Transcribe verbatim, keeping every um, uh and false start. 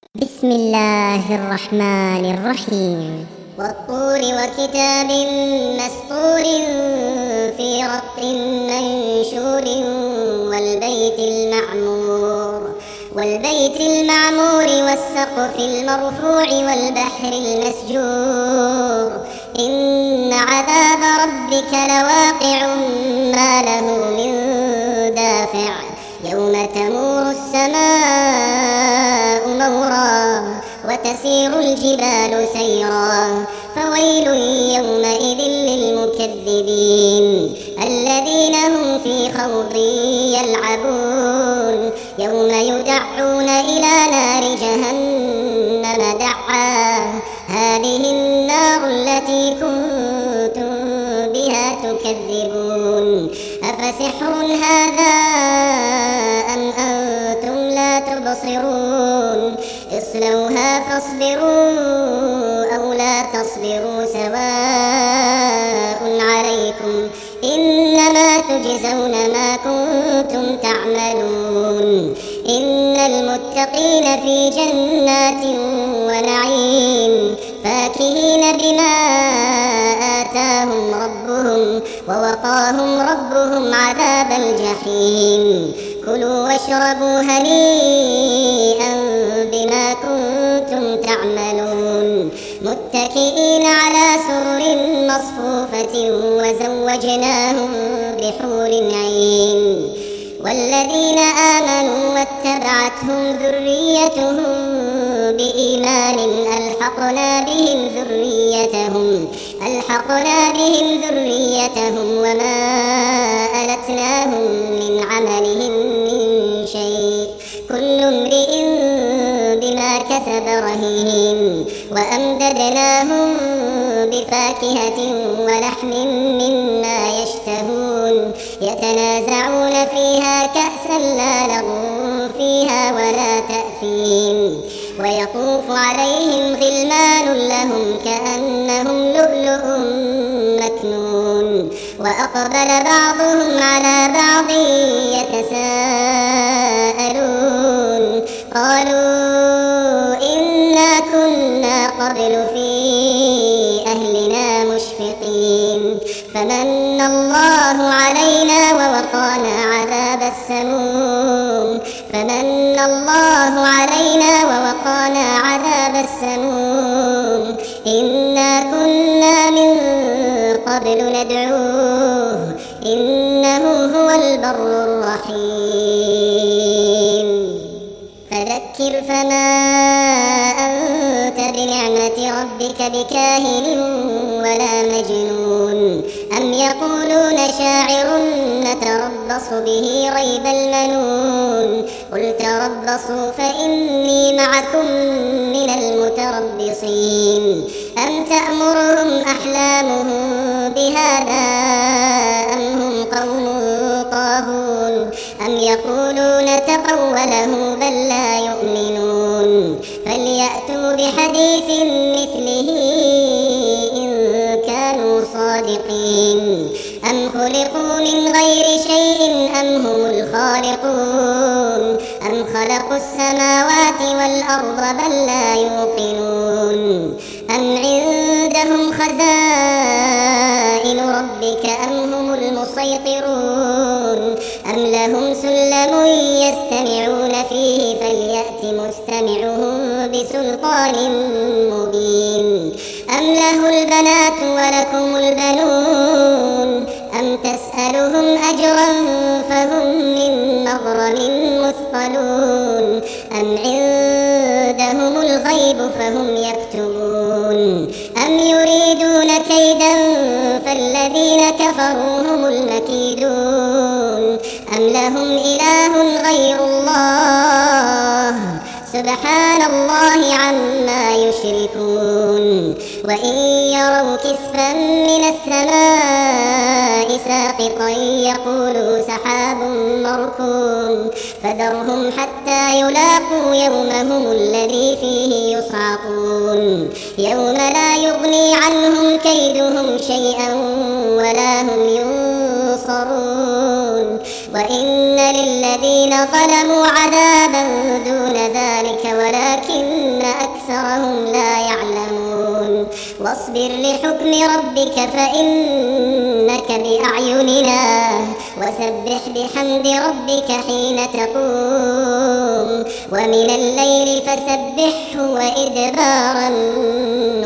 بسم الله الرحمن الرحيم والطور وكتاب مسطور في رق منشور والبيت المعمور والبيت المعمور والسقف المرفوع والبحر المسجور إن عذاب ربك لواقع ما له من دافع يوم تمور السماء مورا وتسير الجبال سيرا فويل يومئذ للمكذبين الذين هم في خوض يلعبون يوم يدعون إلى نار جهنم دعا هذه النار التي كنتم بها تكذبون أفسحر هذا أم أنتم لا تبصرون اصلوها فاصبروا أو لا تصبروا سواء عليكم إنما تجزون ما كنتم تعملون إن المتقين في جنات ونعيم فاكهين بما آتاهم ربهم ووقاهم ربهم عذاب الجحيم كلوا واشربوا هنيئا بما كنتم تعملون متكئين على سرر مصفوفة وزوجناهم بحور عين والذين آمنوا واتبعتهم ذريتهم بإيمان ألحقنا بهم ذريتهم ألحقنا بهم ذريتهم وما ألتناهم من عملهم من شيء كل امرئ بما كسب رهين وأمددناهم بفاكهة ولحم مما يشتهون يتنازعون فيها كأسا لا لغو فيها ولا تأثيم ويطوف عليهم غلمان لهم كأنهم لؤلؤ مكنون وأقبل بعضهم على بعض يتساءلون قالوا إنا كنا قبل في أهلنا مشفقين فمن الله علينا ووقانا عذاب السموم فمن الله علينا ووقانا عذاب السموم إنا كنا من قبل ندعوه إنه هو البر الرحيم فذكر فما أنت بنعمة ربك بكاهن ولا مجنون أم يقولون شاعر نتربص به ريب المنون قل تربصوا فإني معكم من المتربصين أم تأمرهم أحلامهم بهذا أم هم قوم طاغون أم يقولون تقوله بل لا يؤمنون فليأتوا بحديث مثله إن كانوا صادقين أم خلقوا من غير شيء أم هم الخالقون أم خلقوا السماوات والأرض بل لا يوقنون أم عندهم خزائن ربك أم هم المسيطرون أم لهم سلم يستمعون فيه فليأت مستمعهم بسلطان مبين أم له البنات ولكم البنون أم تسألهم أجرا فهم من مغرم مثقلون أم عندهم الغيب فهم يكتبون أم يريدون كيدا فالذين كفروا هم المكيدون أم لهم إله غير الله سبحان الله عما يشركون وإن يروا كسفا من السماء ساقطا يقولوا سحاب مركوم فذرهم حتى يلاقوا يومهم الذي فيه يصعقون يوم لا يغني عنهم كيدهم شيئا ولا هم ينصرون وإن للذين ظلموا عذابا دون ذلك ولكن أكثرهم لا يعلمون واصبر لحكم ربك فإنك بأعيننا وسبح بحمد ربك حين تقوم ومن الليل فسبحه وإدبار